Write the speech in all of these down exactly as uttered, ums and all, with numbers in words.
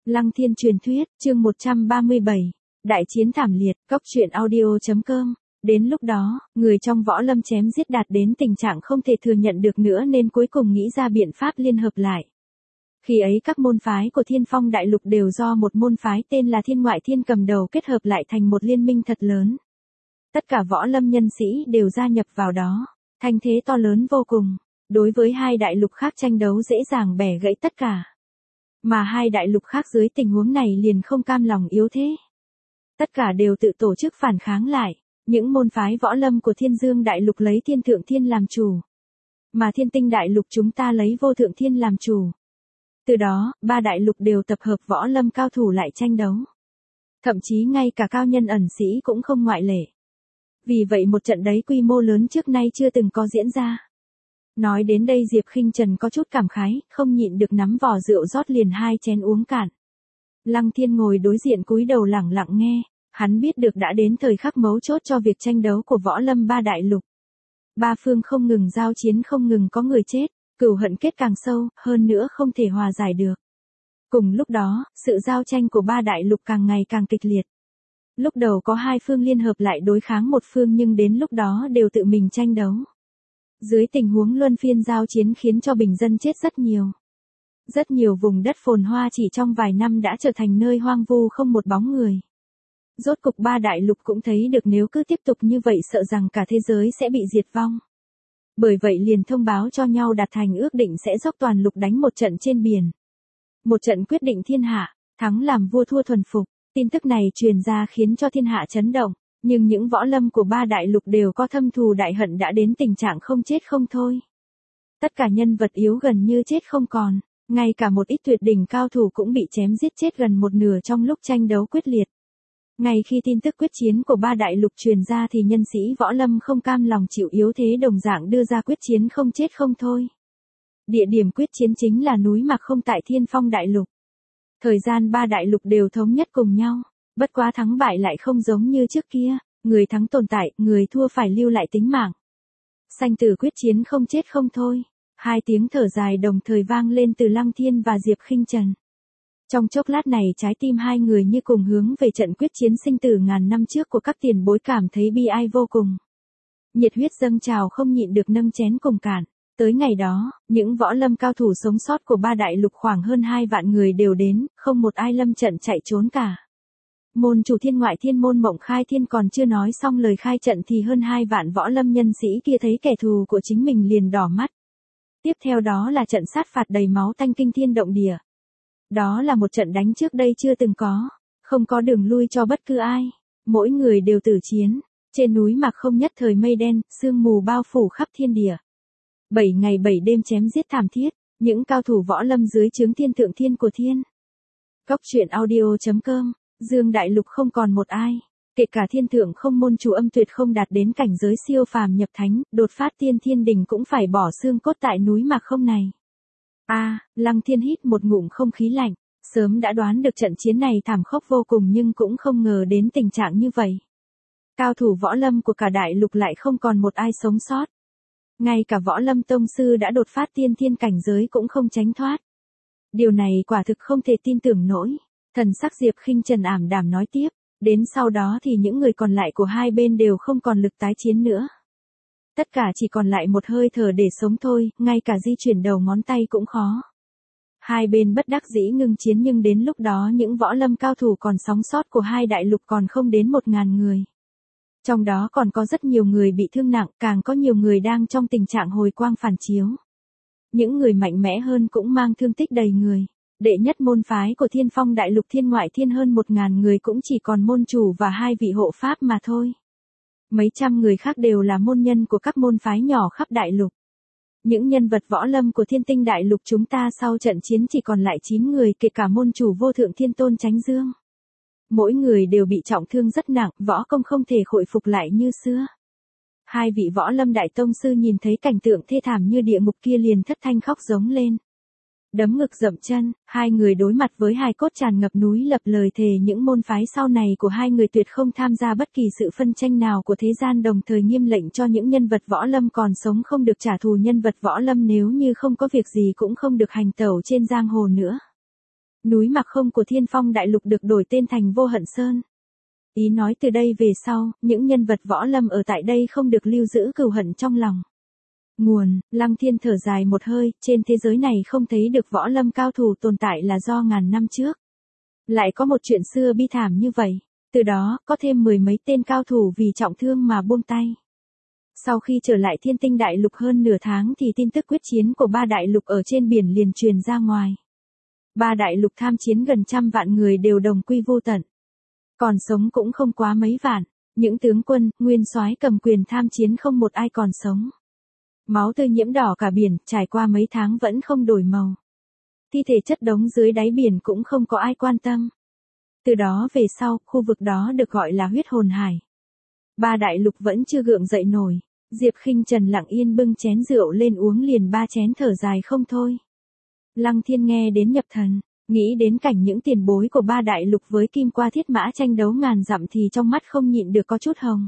Lăng Thiên truyền thuyết, chương một trăm ba mươi bảy, Đại chiến thảm liệt, cốc truyện audio.com. Đến lúc đó, người trong võ lâm chém giết đạt đến tình trạng không thể thừa nhận được nữa nên cuối cùng nghĩ ra biện pháp liên hợp lại. Khi ấy các môn phái của Thiên Phong Đại Lục đều do một môn phái tên là Thiên Ngoại Thiên cầm đầu kết hợp lại thành một liên minh thật lớn. Tất cả võ lâm nhân sĩ đều gia nhập vào đó, thanh thế to lớn vô cùng. Đối với hai đại lục khác tranh đấu dễ dàng bẻ gãy tất cả. Mà hai đại lục khác dưới tình huống này liền không cam lòng yếu thế. Tất cả đều tự tổ chức phản kháng lại. Những môn phái võ lâm của Thiên Dương Đại Lục lấy Thiên Thượng Thiên làm chủ. Mà Thiên Tinh Đại Lục chúng ta lấy Vô Thượng Thiên làm chủ. Từ đó, ba đại lục đều tập hợp võ lâm cao thủ lại tranh đấu. Thậm chí ngay cả cao nhân ẩn sĩ cũng không ngoại lệ. Vì vậy một trận đấy quy mô lớn trước nay chưa từng có diễn ra. Nói đến đây Diệp Khinh Trần có chút cảm khái, không nhịn được nắm vò rượu rót liền hai chén uống cạn. Lăng Thiên ngồi đối diện cúi đầu lẳng lặng nghe, hắn biết được đã đến thời khắc mấu chốt cho việc tranh đấu của võ lâm ba đại lục. Ba phương không ngừng giao chiến, không ngừng có người chết, cừu hận kết càng sâu, hơn nữa không thể hòa giải được. Cùng lúc đó, sự giao tranh của ba đại lục càng ngày càng kịch liệt. Lúc đầu có hai phương liên hợp lại đối kháng một phương nhưng đến lúc đó đều tự mình tranh đấu. Dưới tình huống luân phiên giao chiến khiến cho bình dân chết rất nhiều. Rất nhiều vùng đất phồn hoa chỉ trong vài năm đã trở thành nơi hoang vu không một bóng người. Rốt cục ba đại lục cũng thấy được nếu cứ tiếp tục như vậy sợ rằng cả thế giới sẽ bị diệt vong. Bởi vậy liền thông báo cho nhau đạt thành ước định sẽ dốc toàn lục đánh một trận trên biển. Một trận quyết định thiên hạ, thắng làm vua thua thuần phục. Tin tức này truyền ra khiến cho thiên hạ chấn động. Nhưng những võ lâm của ba đại lục đều có thâm thù đại hận đã đến tình trạng không chết không thôi. Tất cả nhân vật yếu gần như chết không còn, ngay cả một ít tuyệt đỉnh cao thủ cũng bị chém giết chết gần một nửa trong lúc tranh đấu quyết liệt. Ngay khi tin tức quyết chiến của ba đại lục truyền ra thì nhân sĩ võ lâm không cam lòng chịu yếu thế đồng dạng đưa ra quyết chiến không chết không thôi. Địa điểm quyết chiến chính là núi Mạc Không tại Thiên Phong Đại Lục. Thời gian ba đại lục đều thống nhất cùng nhau. Bất quá thắng bại lại không giống như trước kia, người thắng tồn tại, người thua phải lưu lại tính mạng. Sanh tử quyết chiến không chết không thôi. Hai tiếng thở dài đồng thời vang lên từ Lăng Thiên và Diệp Khinh Trần. Trong chốc lát này trái tim hai người như cùng hướng về trận quyết chiến sinh tử ngàn năm trước của các tiền bối cảm thấy bi ai vô cùng. Nhiệt huyết dâng trào không nhịn được nâng chén cùng cạn. Tới ngày đó, những võ lâm cao thủ sống sót của ba đại lục khoảng hơn hai vạn người đều đến, không một ai lâm trận chạy trốn cả. Môn chủ Thiên Ngoại Thiên môn Mộng Khai Thiên còn chưa nói xong lời khai trận thì hơn hai vạn võ lâm nhân sĩ kia thấy kẻ thù của chính mình liền đỏ mắt. Tiếp theo đó là trận sát phạt đầy máu tanh kinh thiên động địa. Đó là một trận đánh trước đây chưa từng có, không có đường lui cho bất cứ ai, mỗi người đều tử chiến. Trên núi Mạc Không nhất thời mây đen, sương mù bao phủ khắp thiên địa. Bảy ngày bảy đêm chém giết thảm thiết, những cao thủ võ lâm dưới trướng Thiên Thượng Thiên của Thiên. Cốc truyện audio.com. Dương Đại Lục không còn một ai, kể cả Thiên Thượng Không môn chủ Âm Tuyệt không đạt đến cảnh giới siêu phàm nhập thánh, đột phát tiên thiên đình cũng phải bỏ xương cốt tại núi Mạc Không này. A, à, Lăng Thiên hít một ngụm không khí lạnh, sớm đã đoán được trận chiến này thảm khốc vô cùng nhưng cũng không ngờ đến tình trạng như vậy. Cao thủ võ lâm của cả đại lục lại không còn một ai sống sót. Ngay cả võ lâm tông sư đã đột phát tiên thiên cảnh giới cũng không tránh thoát. Điều này quả thực không thể tin tưởng nổi. Thần sắc Diệp Khinh Trần ảm đạm nói tiếp, đến sau đó thì những người còn lại của hai bên đều không còn lực tái chiến nữa. Tất cả chỉ còn lại một hơi thở để sống thôi, ngay cả di chuyển đầu ngón tay cũng khó. Hai bên bất đắc dĩ ngưng chiến nhưng đến lúc đó những võ lâm cao thủ còn sống sót của hai đại lục còn không đến một ngàn người. Trong đó còn có rất nhiều người bị thương nặng, càng có nhiều người đang trong tình trạng hồi quang phản chiếu. Những người mạnh mẽ hơn cũng mang thương tích đầy người. Đệ nhất môn phái của Thiên Phong Đại Lục Thiên Ngoại Thiên hơn một ngàn người cũng chỉ còn môn chủ và hai vị hộ pháp mà thôi. Mấy trăm người khác đều là môn nhân của các môn phái nhỏ khắp đại lục. Những nhân vật võ lâm của Thiên Tinh Đại Lục chúng ta sau trận chiến chỉ còn lại chín người kể cả môn chủ Vô Thượng Thiên Tôn Chánh Dương. Mỗi người đều bị trọng thương rất nặng, võ công không thể khôi phục lại như xưa. Hai vị võ lâm đại tông sư nhìn thấy cảnh tượng thê thảm như địa ngục kia liền thất thanh khóc giống lên. Đấm ngực dậm chân, hai người đối mặt với hài cốt tràn ngập núi lập lời thề những môn phái sau này của hai người tuyệt không tham gia bất kỳ sự phân tranh nào của thế gian, đồng thời nghiêm lệnh cho những nhân vật võ lâm còn sống không được trả thù nhân vật võ lâm, nếu như không có việc gì cũng không được hành tẩu trên giang hồ nữa. Núi Mặc Không của Thiên Phong Đại Lục được đổi tên thành Vô Hận Sơn. Ý nói từ đây về sau, những nhân vật võ lâm ở tại đây không được lưu giữ cừu hận trong lòng. Nguồn, Lăng Thiên thở dài một hơi, trên thế giới này không thấy được võ lâm cao thủ tồn tại là do ngàn năm trước. Lại có một chuyện xưa bi thảm như vậy, từ đó, có thêm mười mấy tên cao thủ vì trọng thương mà buông tay. Sau khi trở lại Thiên Tinh Đại Lục hơn nửa tháng thì tin tức quyết chiến của ba đại lục ở trên biển liền truyền ra ngoài. Ba đại lục tham chiến gần trăm vạn người đều đồng quy vô tận. Còn sống cũng không quá mấy vạn, những tướng quân, nguyên soái cầm quyền tham chiến không một ai còn sống. Máu tươi nhiễm đỏ cả biển, trải qua mấy tháng vẫn không đổi màu. Thi thể chất đống dưới đáy biển cũng không có ai quan tâm. Từ đó về sau, khu vực đó được gọi là huyết hồn hải. Ba đại lục vẫn chưa gượng dậy nổi. Diệp Khinh Trần lặng yên bưng chén rượu lên uống liền ba chén thở dài không thôi. Lăng Thiên nghe đến nhập thần, nghĩ đến cảnh những tiền bối của ba đại lục với kim qua thiết mã tranh đấu ngàn dặm thì trong mắt không nhịn được có chút hồng.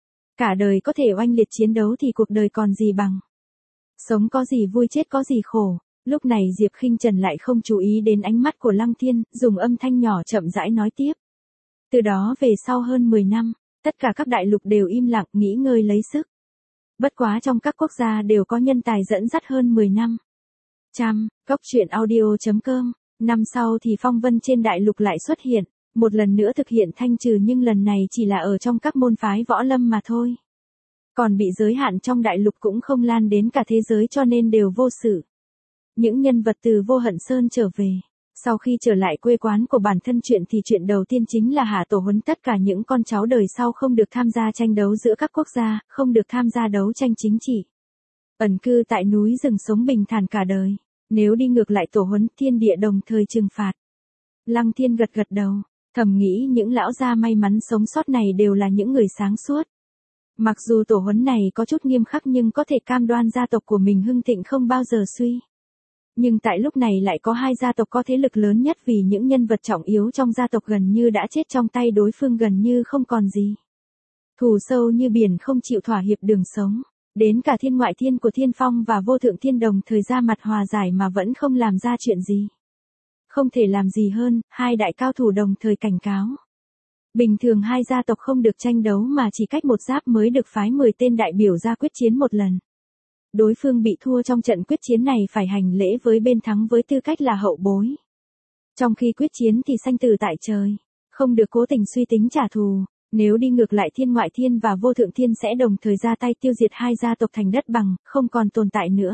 Cả đời có thể oanh liệt chiến đấu thì cuộc đời còn gì bằng. Sống có gì vui chết có gì khổ. Lúc này Diệp Khinh Trần lại không chú ý đến ánh mắt của Lăng Thiên, dùng âm thanh nhỏ chậm rãi nói tiếp. Từ đó về sau hơn mười năm, tất cả các đại lục đều im lặng nghỉ ngơi lấy sức. Bất quá trong các quốc gia đều có nhân tài dẫn dắt hơn mười năm. Trăm, Cốc Truyện Audio chấm com. Năm sau thì phong vân trên đại lục lại xuất hiện, một lần nữa thực hiện thanh trừ nhưng lần này chỉ là ở trong các môn phái võ lâm mà thôi. Còn bị giới hạn trong đại lục cũng không lan đến cả thế giới cho nên đều vô sự. Những nhân vật từ Vô Hận Sơn trở về. Sau khi trở lại quê quán của bản thân chuyện thì chuyện đầu tiên chính là hạ tổ huấn tất cả những con cháu đời sau không được tham gia tranh đấu giữa các quốc gia, không được tham gia đấu tranh chính trị. Ẩn cư tại núi rừng sống bình thản cả đời. Nếu đi ngược lại tổ huấn thiên địa đồng thời trừng phạt. Lăng Thiên gật gật đầu, thầm nghĩ những lão gia may mắn sống sót này đều là những người sáng suốt. Mặc dù tổ huấn này có chút nghiêm khắc nhưng có thể cam đoan gia tộc của mình hưng thịnh không bao giờ suy. Nhưng tại lúc này lại có hai gia tộc có thế lực lớn nhất vì những nhân vật trọng yếu trong gia tộc gần như đã chết trong tay đối phương gần như không còn gì. Thù sâu như biển không chịu thỏa hiệp đường sống. Đến cả thiên ngoại thiên của Thiên Phong và Vô Thượng Thiên đồng thời ra mặt hòa giải mà vẫn không làm ra chuyện gì. Không thể làm gì hơn, hai đại cao thủ đồng thời cảnh cáo. Bình thường hai gia tộc không được tranh đấu mà chỉ cách một giáp mới được phái mười tên đại biểu ra quyết chiến một lần. Đối phương bị thua trong trận quyết chiến này phải hành lễ với bên thắng với tư cách là hậu bối. Trong khi quyết chiến thì sanh tử tại trời, không được cố tình suy tính trả thù. Nếu đi ngược lại thiên ngoại thiên và vô thượng thiên sẽ đồng thời ra tay tiêu diệt hai gia tộc thành đất bằng, không còn tồn tại nữa.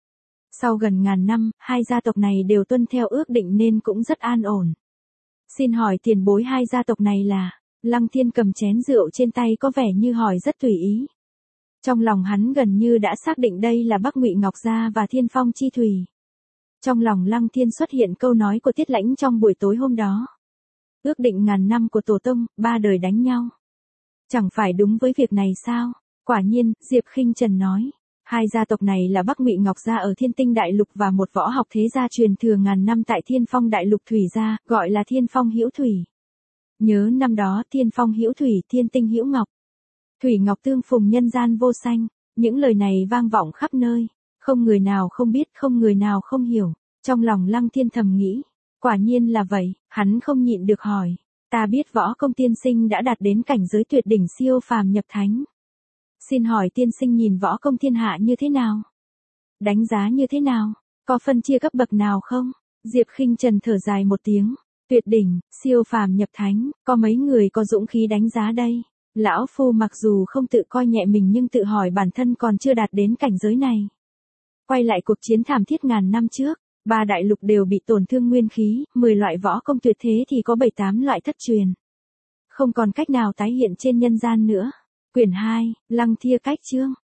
Sau gần ngàn năm, hai gia tộc này đều tuân theo ước định nên cũng rất an ổn. Xin hỏi tiền bối hai gia tộc này là, Lăng Thiên cầm chén rượu trên tay có vẻ như hỏi rất tùy ý. Trong lòng hắn gần như đã xác định đây là Bắc Ngụy Ngọc Gia và Thiên Phong Chi Thủy. Trong lòng Lăng Thiên xuất hiện câu nói của Tiết Lãnh trong buổi tối hôm đó. Ước định ngàn năm của tổ tông, ba đời đánh nhau. Chẳng phải đúng với việc này sao? Quả nhiên, Diệp Khinh Trần nói. Hai gia tộc này là Bắc Ngụy Ngọc Gia ở Thiên Tinh Đại Lục và một võ học thế gia truyền thừa ngàn năm tại Thiên Phong Đại Lục Thủy Gia, gọi là Thiên Phong Hữu Thủy. Nhớ năm đó Thiên Phong Hữu Thủy, Thiên Tinh Hữu Ngọc. Thủy Ngọc tương phùng nhân gian vô sanh. Những lời này vang vọng khắp nơi. Không người nào không biết, không người nào không hiểu. Trong lòng Lăng Thiên thầm nghĩ. Quả nhiên là vậy, hắn không nhịn được hỏi. Ta biết võ công tiên sinh đã đạt đến cảnh giới tuyệt đỉnh siêu phàm nhập thánh. Xin hỏi tiên sinh nhìn võ công thiên hạ như thế nào? Đánh giá như thế nào? Có phân chia cấp bậc nào không? Diệp Khinh Trần thở dài một tiếng. Tuyệt đỉnh, siêu phàm nhập thánh, có mấy người có dũng khí đánh giá đây? Lão Phu mặc dù không tự coi nhẹ mình nhưng tự hỏi bản thân còn chưa đạt đến cảnh giới này. Quay lại cuộc chiến thảm thiết ngàn năm trước. Ba đại lục đều bị tổn thương nguyên khí, mười loại võ công tuyệt thế thì có bảy tám loại thất truyền. Không còn cách nào tái hiện trên nhân gian nữa. Quyển hai, Lăng Thiên Cách Chương.